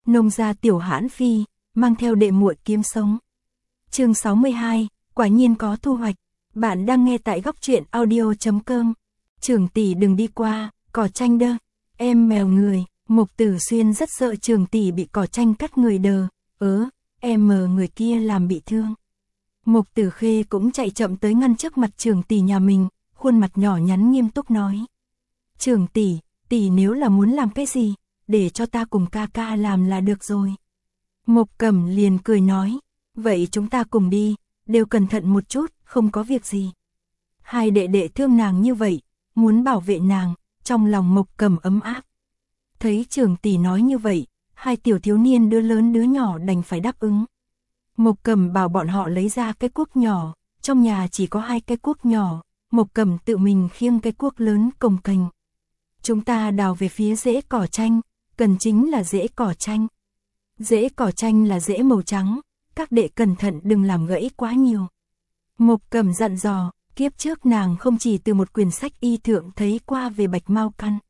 Nông gia Tiểu Hãn Phi, mang theo đệ muội kiếm sống. Chương 62, quả nhiên có thu hoạch. Bạn đang nghe tại góc truyện audio.com. Trưởng tỷ đừng đi qua, cỏ tranh đơ. Em mèo người, Mục Tử Xuyên rất sợ trưởng tỷ bị cỏ tranh cắt người đờ. Em mờ người kia làm bị thương. Mục Tử Khê cũng chạy chậm tới ngăn trước mặt trưởng tỷ nhà mình, khuôn mặt nhỏ nhắn nghiêm túc nói. Trưởng tỷ, tỷ nếu là muốn làm cái gì, để cho ta cùng ca ca làm là được rồi. Mục Cẩm liền cười nói, vậy chúng ta cùng đi, đều cẩn thận một chút, không có việc gì. Hai đệ đệ thương nàng như vậy, muốn bảo vệ nàng, trong lòng Mục Cẩm ấm áp. Thấy trưởng tỷ nói như vậy, hai tiểu thiếu niên đứa lớn đứa nhỏ đành phải đáp ứng. Mục Cẩm bảo bọn họ lấy ra cái cuốc nhỏ, trong nhà chỉ có hai cái cuốc nhỏ, Mục Cẩm tự mình khiêng cái cuốc lớn cồng kềnh. Chúng ta đào về phía rễ cỏ tranh, cần chính là rễ cỏ tranh. Rễ cỏ tranh là rễ màu trắng, các đệ cẩn thận đừng làm gãy quá nhiều. Mục Cẩm dặn dò, kiếp trước nàng không chỉ từ một quyển sách y thượng thấy qua về bạch mao căn.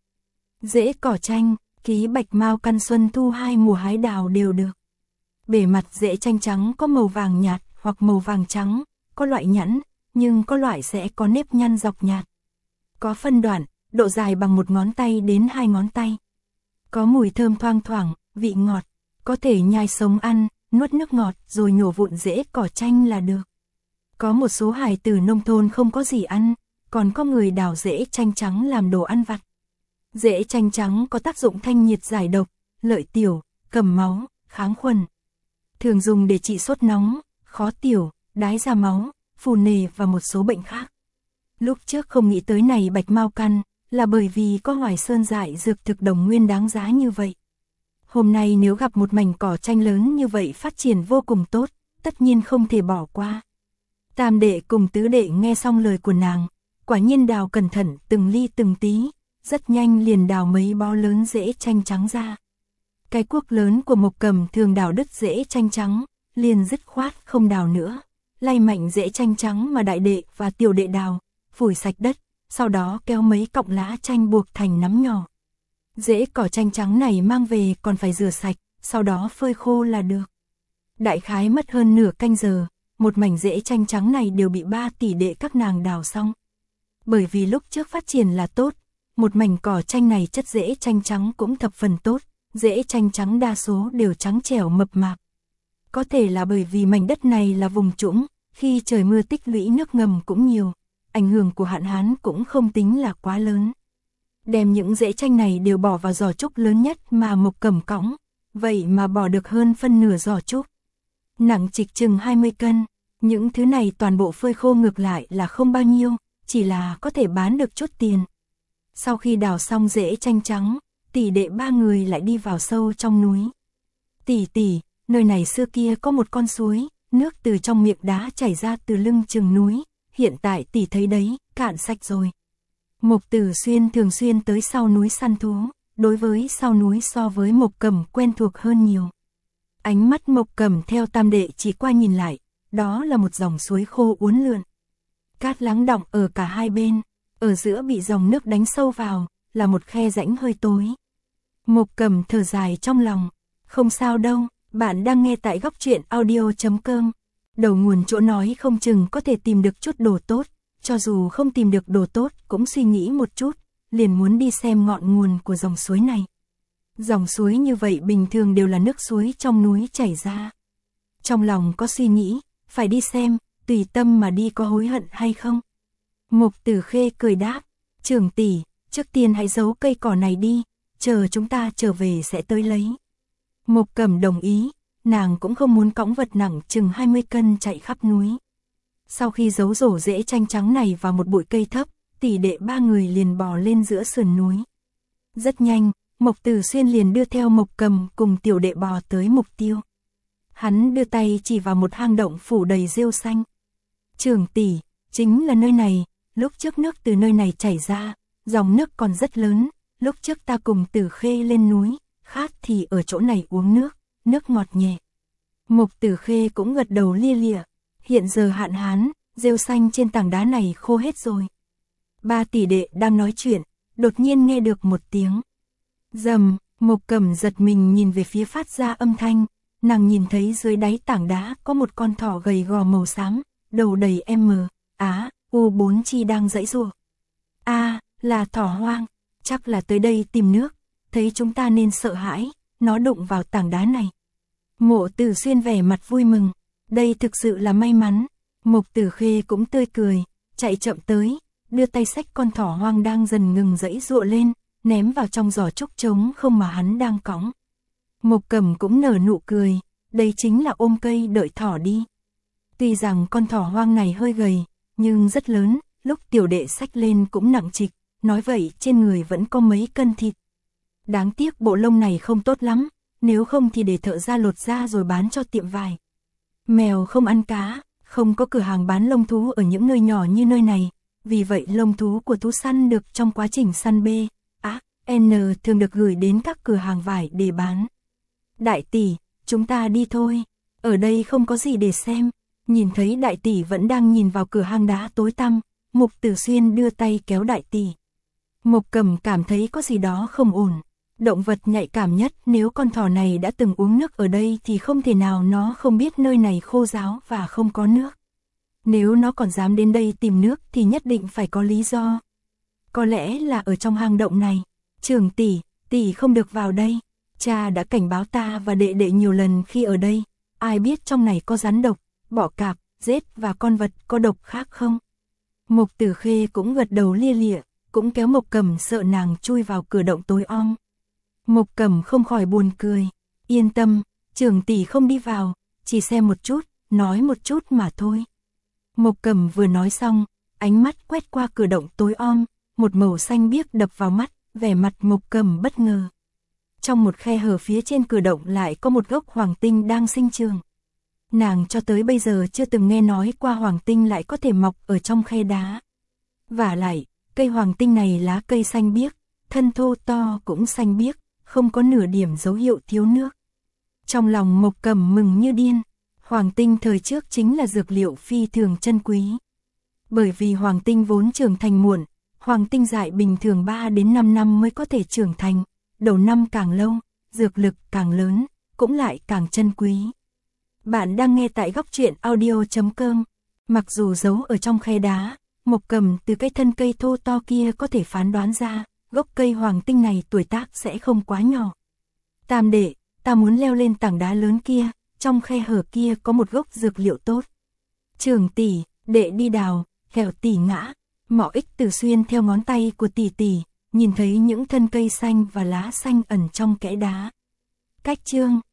Rễ cỏ tranh, ký bạch mao căn xuân thu hai mùa hái đào đều được. Bề mặt rễ tranh trắng có màu vàng nhạt hoặc màu vàng trắng, có loại nhẵn, nhưng có loại sẽ có nếp nhăn dọc nhạt. Có phân đoạn, độ dài bằng 1 ngón tay đến 2 ngón tay. Có mùi thơm thoang thoảng, vị ngọt, có thể nhai sống ăn, nuốt nước ngọt rồi nhổ vụn rễ cỏ tranh là được. Có một số hài tử nông thôn không có gì ăn, còn có người đào rễ tranh trắng làm đồ ăn vặt. Rễ tranh trắng có tác dụng thanh nhiệt giải độc, lợi tiểu, cầm máu, kháng khuẩn. Thường dùng để trị sốt nóng, khó tiểu, đái ra máu, phù nề và một số bệnh khác. Lúc trước không nghĩ tới này bạch mao căn, là bởi vì có Hoài Sơn dại dược thực đồng nguyên đáng giá như vậy. Hôm nay nếu gặp một mảnh cỏ tranh lớn như vậy phát triển vô cùng tốt, tất nhiên không thể bỏ qua. Tam đệ cùng tứ đệ nghe xong lời của nàng, quả nhiên đào cẩn thận từng ly từng tí, rất nhanh liền đào mấy bó lớn rễ tranh trắng ra. Cái cuốc lớn của Mục Cẩm thường đào đứt rễ tranh trắng, liền dứt khoát không đào nữa, lay mạnh rễ tranh trắng mà đại đệ và tiểu đệ đào, phủi sạch đất, sau đó kéo mấy cọng lá tranh buộc thành nắm nhỏ. Rễ cỏ tranh trắng này mang về còn phải rửa sạch, sau đó phơi khô là được. Đại khái mất hơn nửa canh giờ, một mảnh rễ tranh trắng này đều bị 3 tỷ đệ các nàng đào xong. Bởi vì lúc trước phát triển là tốt, một mảnh cỏ tranh này chất rễ tranh trắng cũng thập phần tốt, rễ tranh trắng đa số đều trắng trẻo mập mạp. Có thể là bởi vì mảnh đất này là vùng trũng, khi trời mưa tích lũy nước ngầm cũng nhiều, ảnh hưởng của hạn hán cũng không tính là quá lớn. Đem những rễ tranh này đều bỏ vào giỏ trúc lớn nhất mà Mục Cẩm cõng, vậy mà bỏ được hơn phân nửa giỏ trúc. Nặng trịch chừng 20 cân, những thứ này toàn bộ phơi khô ngược lại là không bao nhiêu, chỉ là có thể bán được chút tiền. Sau khi đào xong rễ tranh trắng, tỷ đệ 3 người lại đi vào sâu trong núi. Tỷ, nơi này xưa kia có một con suối, nước từ trong miệng đá chảy ra từ lưng chừng núi, hiện tại tỷ thấy đấy, cạn sạch rồi. Mục Tử Xuyên thường xuyên tới sau núi săn thú, đối với sau núi so với Mục Cẩm quen thuộc hơn nhiều. Ánh mắt Mục Cẩm theo tam đệ chỉ qua nhìn lại, đó là một dòng suối khô uốn lượn. Cát lắng đọng ở cả hai bên, ở giữa bị dòng nước đánh sâu vào, là một khe rãnh hơi tối. Mục Cẩm thở dài trong lòng, không sao đâu, bạn đang nghe tại góc truyện audio.com. Đầu nguồn chỗ nói không chừng có thể tìm được chút đồ tốt, cho dù không tìm được đồ tốt cũng suy nghĩ một chút, liền muốn đi xem ngọn nguồn của dòng suối này. Dòng suối như vậy bình thường đều là nước suối trong núi chảy ra. Trong lòng có suy nghĩ, phải đi xem, tùy tâm mà đi có hối hận hay không. Mục Tử Khê cười đáp, trưởng tỷ, trước tiên hãy giấu cây cỏ này đi, chờ chúng ta trở về sẽ tới lấy. Mục Cẩm đồng ý, nàng cũng không muốn cõng vật nặng chừng 20 cân chạy khắp núi. Sau khi giấu rổ rễ tranh trắng này vào một bụi cây thấp, tỷ đệ 3 người liền bò lên giữa sườn núi. Rất nhanh, Mục Tử Xuyên liền đưa theo Mục Cẩm cùng tiểu đệ bò tới mục tiêu. Hắn đưa tay chỉ vào một hang động phủ đầy rêu xanh. Trưởng tỷ, chính là nơi này, lúc trước nước từ nơi này chảy ra, dòng nước còn rất lớn, lúc trước ta cùng Tử Khê lên núi, khát thì ở chỗ này uống nước, nước ngọt nhẹ. Mục Tử Khê cũng gật đầu lia lịa, hiện giờ hạn hán, rêu xanh trên tảng đá này khô hết rồi. 3 tỷ đệ đang nói chuyện, đột nhiên nghe được một tiếng rầm, Mộc Cẩm giật mình nhìn về phía phát ra âm thanh, nàng nhìn thấy dưới đáy tảng đá có một con thỏ gầy gò màu xám, đầu đầy U4 chi đang giãy giụa. Là thỏ hoang, chắc là tới đây tìm nước, thấy chúng ta nên sợ hãi, nó đụng vào tảng đá này. Mộ Tử Xuyên vẻ mặt vui mừng, đây thực sự là may mắn. Mộc Tử Khê cũng tươi cười, chạy chậm tới, đưa tay xách con thỏ hoang đang dần ngừng giãy giụa lên, ném vào trong giỏ trúc trống không mà hắn đang cõng. Mộc Cẩm cũng nở nụ cười, đây chính là ôm cây đợi thỏ đi. Tuy rằng con thỏ hoang này hơi gầy, nhưng rất lớn, lúc tiểu đệ xách lên cũng nặng trịch, nói vậy trên người vẫn có mấy cân thịt. Đáng tiếc bộ lông này không tốt lắm, nếu không thì để thợ ra lột ra rồi bán cho tiệm vải. Mèo không ăn cá, không có cửa hàng bán lông thú ở những nơi nhỏ như nơi này, vì vậy lông thú của thú săn được trong quá trình săn thường được gửi đến các cửa hàng vải để bán. Đại tỷ, chúng ta đi thôi, ở đây không có gì để xem. Nhìn thấy đại tỷ vẫn đang nhìn vào cửa hang đá tối tăm, Mục Tử Xuyên đưa tay kéo đại tỷ. Mộc Cẩm cảm thấy có gì đó không ổn. Động vật nhạy cảm nhất, nếu con thỏ này đã từng uống nước ở đây thì không thể nào nó không biết nơi này khô ráo và không có nước. Nếu nó còn dám đến đây tìm nước thì nhất định phải có lý do. Có lẽ là ở trong hang động này. Trưởng tỷ, tỷ không được vào đây. Cha đã cảnh báo ta và đệ đệ nhiều lần khi ở đây. Ai biết trong này có rắn độc, bọ cạp, rết và con vật có độc khác không? Mộc Tử Khê cũng gật đầu lia lịa, cũng kéo Mộc Cẩm sợ nàng chui vào cửa động tối om. Mộc Cẩm không khỏi buồn cười. Yên tâm, trưởng tỷ không đi vào, chỉ xem một chút, nói một chút mà thôi. Mộc Cẩm vừa nói xong, ánh mắt quét qua cửa động tối om, một màu xanh biếc đập vào mắt, vẻ mặt Mộc Cẩm bất ngờ. Trong một khe hở phía trên cửa động lại có một gốc hoàng tinh đang sinh trưởng. Nàng cho tới bây giờ chưa từng nghe nói qua hoàng tinh lại có thể mọc ở trong khe đá. Vả lại, cây hoàng tinh này lá cây xanh biếc, thân thô to cũng xanh biếc, không có nửa điểm dấu hiệu thiếu nước. Trong lòng Mộc Cẩm mừng như điên, hoàng tinh thời trước chính là dược liệu phi thường chân quý. Bởi vì hoàng tinh vốn trưởng thành muộn, hoàng tinh dại bình thường 3 đến 5 năm mới có thể trưởng thành, đầu năm càng lâu, dược lực càng lớn, cũng lại càng chân quý. Bạn đang nghe tại góc truyện audio.com. Mặc dù giấu ở trong khe đá, Mộc Cẩm từ cái thân cây thô to kia có thể phán đoán ra, gốc cây hoàng tinh này tuổi tác sẽ không quá nhỏ. Tam đệ, ta muốn leo lên tảng đá lớn kia, trong khe hở kia có một gốc dược liệu tốt. Trưởng tỷ, đệ đi đào, kẻo tỷ ngã. Mộ Ích Tử Xuyên theo ngón tay của tỷ tỷ, nhìn thấy những thân cây xanh và lá xanh ẩn trong kẽ đá. Cách chương